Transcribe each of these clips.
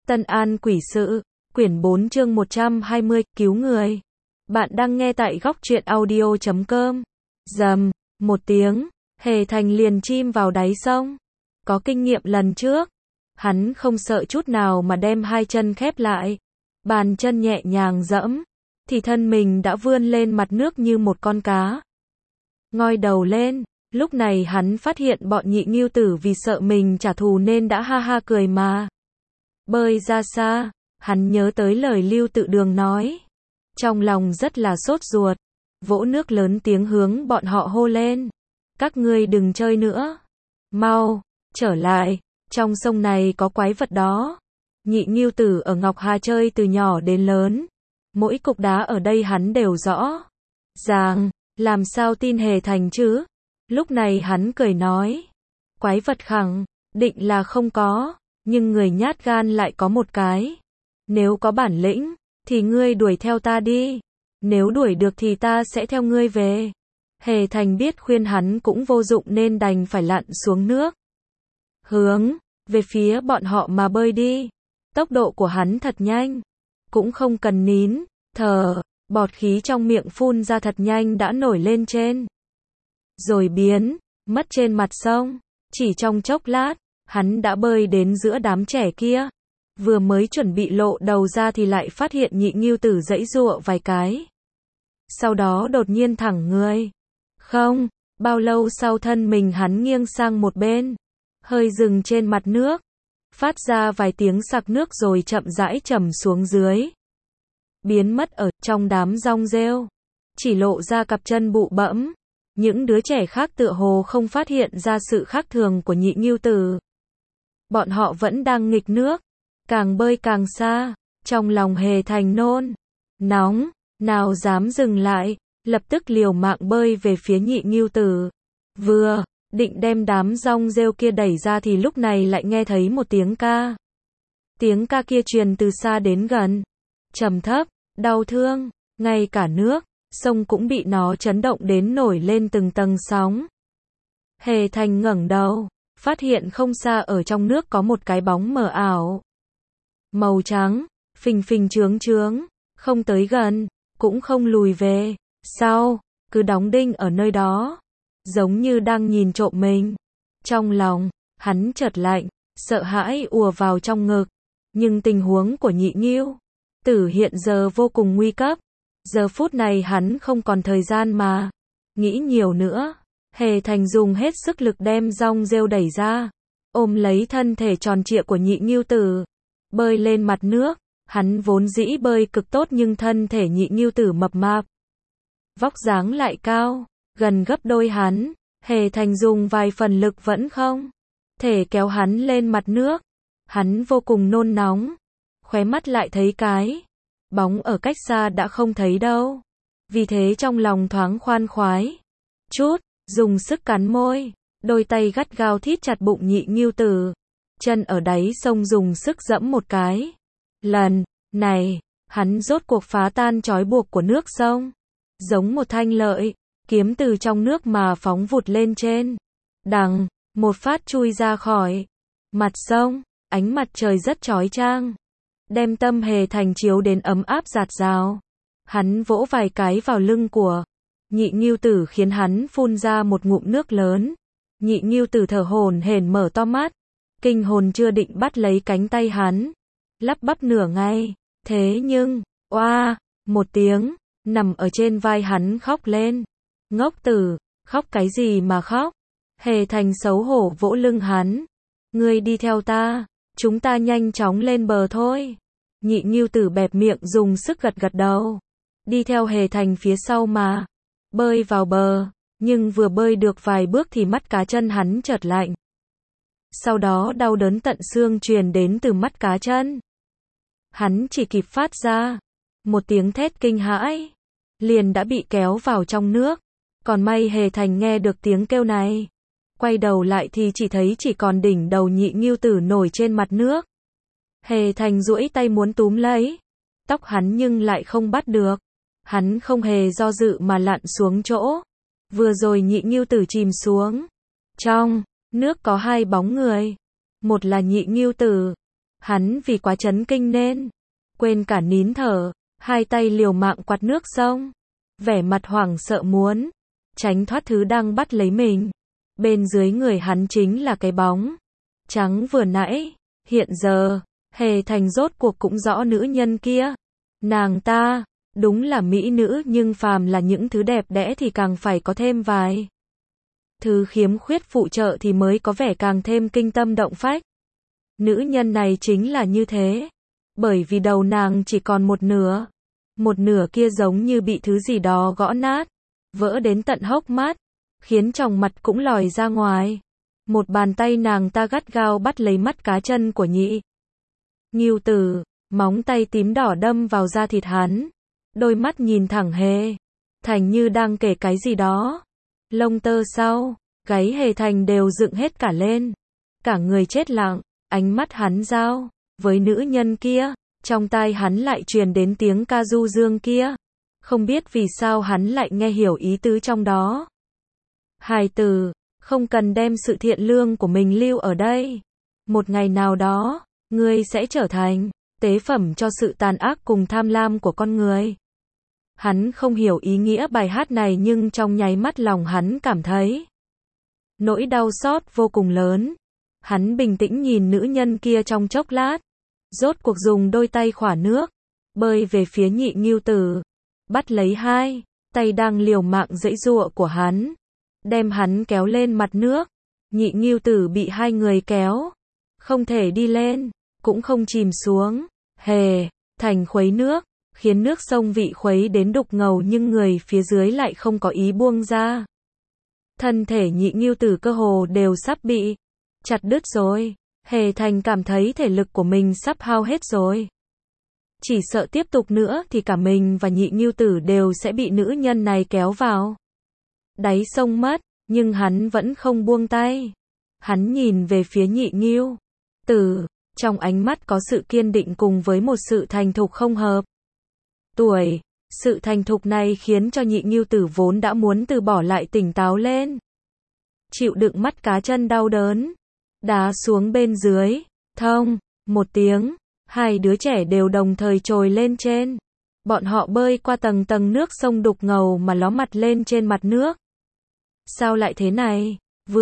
Tân An Quỷ Sự, quyển 4 chương 120, cứu người. Bạn đang nghe tại góc truyện audio.com. Rầm, một tiếng, Hề Thành liền chim vào đáy sông. Có kinh nghiệm lần trước, hắn không sợ chút nào mà đem hai chân khép lại. Bàn chân nhẹ nhàng dẫm, thì thân mình đã vươn lên mặt nước như một con cá. Ngoi đầu lên, lúc này hắn phát hiện bọn nhị ngưu tử vì sợ mình trả thù nên đã ha ha cười mà bơi ra xa. Hắn nhớ tới lời Lưu Tự Đường nói, trong lòng rất là sốt ruột, vỗ nước lớn tiếng hướng bọn họ hô lên: các ngươi đừng chơi nữa, mau trở lại, trong sông này có quái vật đó. Nhị ngưu tử ở Ngọc Hà chơi từ nhỏ đến lớn, mỗi cục đá ở đây hắn đều rõ ràng, làm sao tin Hề Thành chứ. Lúc này hắn cười nói, quái vật khẳng định là không có, nhưng người nhát gan lại có một cái. Nếu có bản lĩnh, thì ngươi đuổi theo ta đi. Nếu đuổi được thì ta sẽ theo ngươi về. Hề Thành biết khuyên hắn cũng vô dụng nên đành phải lặn xuống nước, hướng về phía bọn họ mà bơi đi. Tốc độ của hắn thật nhanh, cũng không cần nín thở, bọt khí trong miệng phun ra thật nhanh đã nổi lên trên, rồi biến mất trên mặt sông. Chỉ trong chốc lát, hắn đã bơi đến giữa đám trẻ kia. Vừa mới chuẩn bị lộ đầu ra thì lại phát hiện nhị ngưu tử giãy giụa vài cái, sau đó đột nhiên thẳng người. Không bao lâu sau thân mình hắn nghiêng sang một bên, hơi dừng trên mặt nước, phát ra vài tiếng sặc nước rồi chậm rãi trầm xuống dưới, biến mất ở trong đám rong rêu, chỉ lộ ra cặp chân bụ bẫm. Những đứa trẻ khác tựa hồ không phát hiện ra sự khác thường của nhị ngưu tử. Bọn họ vẫn đang nghịch nước, càng bơi càng xa. Trong lòng Hề Thành nôn nóng, nào dám dừng lại, lập tức liều mạng bơi về phía nhị ngưu tử. Vừa định đem đám rong rêu kia đẩy ra thì lúc này lại nghe thấy một tiếng ca. Tiếng ca kia truyền từ xa đến gần, trầm thấp, đau thương, ngay cả nước sông cũng bị nó chấn động đến nổi lên từng tầng sóng. Hề Thành ngẩng đầu, phát hiện không xa ở trong nước có một cái bóng mờ ảo, màu trắng, phình phình chướng chướng, không tới gần, cũng không lùi về sau, cứ đóng đinh ở nơi đó, giống như đang nhìn trộm mình. Trong lòng hắn chợt lạnh, sợ hãi ùa vào trong ngực. Nhưng tình huống của nhị ngưu tử hiện giờ vô cùng nguy cấp. Giờ phút này hắn không còn thời gian mà nghĩ nhiều nữa. Hề Thành dùng hết sức lực đem rong rêu đẩy ra, ôm lấy thân thể tròn trịa của nhị ngưu tử, bơi lên mặt nước. Hắn vốn dĩ bơi cực tốt nhưng thân thể nhị ngưu tử mập mạp, vóc dáng lại cao, gần gấp đôi hắn. Hề Thành dùng vài phần lực vẫn không thể kéo hắn lên mặt nước. Hắn vô cùng nôn nóng, khóe mắt lại thấy cái bóng ở cách xa đã không thấy đâu. Vì thế trong lòng thoáng khoan khoái chút, dùng sức cắn môi, đôi tay gắt gao thít chặt bụng nhị ngưu tử. Chân ở đáy sông dùng sức dẫm một cái. Lần này, hắn rốt cuộc phá tan trói buộc của nước sông. Giống một thanh lợi kiếm từ trong nước mà phóng vụt lên trên. Đằng, một phát chui ra khỏi mặt sông. Ánh mặt trời rất chói chang, đem tâm Hề Thành chiếu đến ấm áp rạt rào. Hắn vỗ vài cái vào lưng của nhị ngưu tử khiến hắn phun ra một ngụm nước lớn. Nhị ngưu tử thở hổn hển mở to mắt, kinh hồn chưa định bắt lấy cánh tay hắn, lắp bắp nửa ngày. Thế nhưng, oa, một tiếng, nằm ở trên vai hắn khóc lên. Ngốc tử, khóc cái gì mà khóc? Hề Thành xấu hổ vỗ lưng hắn. Ngươi đi theo ta, chúng ta nhanh chóng lên bờ thôi. Nhị ngưu tử bẹp miệng dùng sức gật gật đầu, đi theo Hề Thành phía sau mà bơi vào bờ. Nhưng vừa bơi được vài bước thì mắt cá chân hắn chợt lạnh, sau đó đau đớn tận xương truyền đến từ mắt cá chân. Hắn chỉ kịp phát ra một tiếng thét kinh hãi, liền đã bị kéo vào trong nước. Còn may Hề Thành nghe được tiếng kêu này, quay đầu lại thì chỉ thấy chỉ còn đỉnh đầu nhị ngưu tử nổi trên mặt nước. Hề Thành duỗi tay muốn túm lấy tóc hắn nhưng lại không bắt được. Hắn không hề do dự mà lặn xuống chỗ vừa rồi nhị ngưu tử chìm xuống. Trong nước có hai bóng người, một là nhị ngưu tử, Hắn vì quá chấn kinh nên quên cả nín thở, hai tay liều mạng quạt nước sông, vẻ mặt hoảng sợ muốn tránh thoát thứ đang bắt lấy mình. Bên dưới người hắn chính là cái bóng trắng vừa nãy. Hiện giờ, Hề Thành rốt cuộc cũng rõ nữ nhân kia. Nàng ta, đúng là mỹ nữ, nhưng phàm là những thứ đẹp đẽ thì càng phải có thêm vài thứ khiếm khuyết phụ trợ thì mới có vẻ càng thêm kinh tâm động phách. Nữ nhân này chính là như thế. Bởi vì đầu nàng chỉ còn một nửa kia giống như bị thứ gì đó gõ nát, vỡ đến tận hốc mắt, khiến tròng mặt cũng lòi ra ngoài. Một bàn tay nàng ta gắt gao bắt lấy mắt cá chân của Nhị Ngưu Tử, móng tay tím đỏ đâm vào da thịt hắn. Đôi mắt nhìn thẳng Hề Thành như đang kể cái gì đó. Lông tơ sau gáy Hề Thành đều dựng hết cả lên. Cả người chết lặng, ánh mắt hắn giao với nữ nhân kia, trong tai hắn lại truyền đến tiếng ca du dương kia. Không biết vì sao hắn lại nghe hiểu ý tứ trong đó. Hài tử, không cần đem sự thiện lương của mình lưu ở đây. Một ngày nào đó, ngươi sẽ trở thành tế phẩm cho sự tàn ác cùng tham lam của con người. Hắn không hiểu ý nghĩa bài hát này, nhưng trong nháy mắt lòng hắn cảm thấy nỗi đau xót vô cùng lớn. Hắn bình tĩnh nhìn nữ nhân kia trong chốc lát, rốt cuộc dùng đôi tay khỏa nước, bơi về phía Nhị Ngưu Tử, bắt lấy hai tay đang liều mạng giãy giụa của hắn, đem hắn kéo lên mặt nước. Nhị Ngưu Tử bị hai người kéo, không thể đi lên, cũng không chìm xuống. Hề Thành khuấy nước, khiến nước sông vị khuấy đến đục ngầu, nhưng người phía dưới lại không có ý buông ra. Thân thể Nhị Ngưu Tử cơ hồ đều sắp bị chặt đứt rồi. Hề Thành cảm thấy thể lực của mình sắp hao hết rồi. Chỉ sợ tiếp tục nữa thì cả mình và Nhị Ngưu Tử đều sẽ bị nữ nhân này kéo vào đáy sông mất, nhưng hắn vẫn không buông tay. Hắn nhìn về phía Nhị Ngưu Tử, trong ánh mắt có sự kiên định cùng với một sự thành thục không hợp tuổi. Sự thành thục này khiến cho Nhị Ngưu Tử vốn đã muốn từ bỏ lại tỉnh táo lên. Chịu đựng mắt cá chân đau đớn, đá xuống bên dưới. Thông một tiếng, hai đứa trẻ đều đồng thời trồi lên trên. Bọn họ bơi qua tầng tầng nước sông đục ngầu mà ló mặt lên trên mặt nước. Sao lại thế này?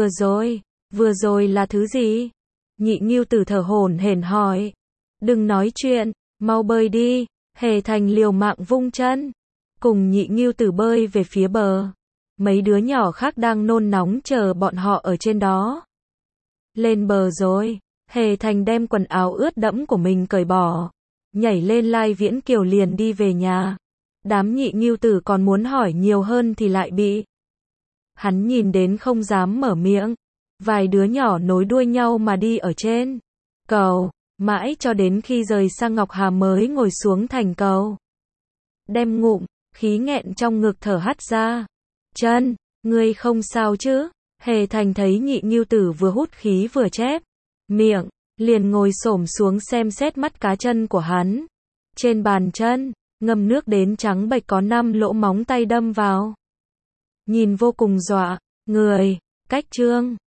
Vừa rồi là thứ gì? Nhị Ngưu Tử thở hổn hển hỏi. Đừng nói chuyện, mau bơi đi. Hề Thành liều mạng vung chân, cùng Nhị Ngưu Tử bơi về phía bờ. Mấy đứa nhỏ khác đang nôn nóng chờ bọn họ ở trên đó. Lên bờ rồi, Hề Thành đem quần áo ướt đẫm của mình cởi bỏ, nhảy lên Lai Viễn Kiều liền đi về nhà. Đám Nhị Ngưu Tử còn muốn hỏi nhiều hơn thì lại bị hắn nhìn đến không dám mở miệng. Vài đứa nhỏ nối đuôi nhau mà đi ở trên cầu, mãi cho đến khi rời sang Ngọc Hà mới ngồi xuống thành cầu. Đem ngụm khí nghẹn trong ngực thở hắt ra. Chân, ngươi không sao chứ? Hề Thành thấy Nhị Ngưu Tử vừa hút khí vừa chép miệng, liền ngồi xổm xuống xem xét mắt cá chân của hắn. Trên bàn chân, ngâm nước đến trắng bệch có 5 lỗ móng tay đâm vào. Nhìn vô cùng dọa người. Cách chương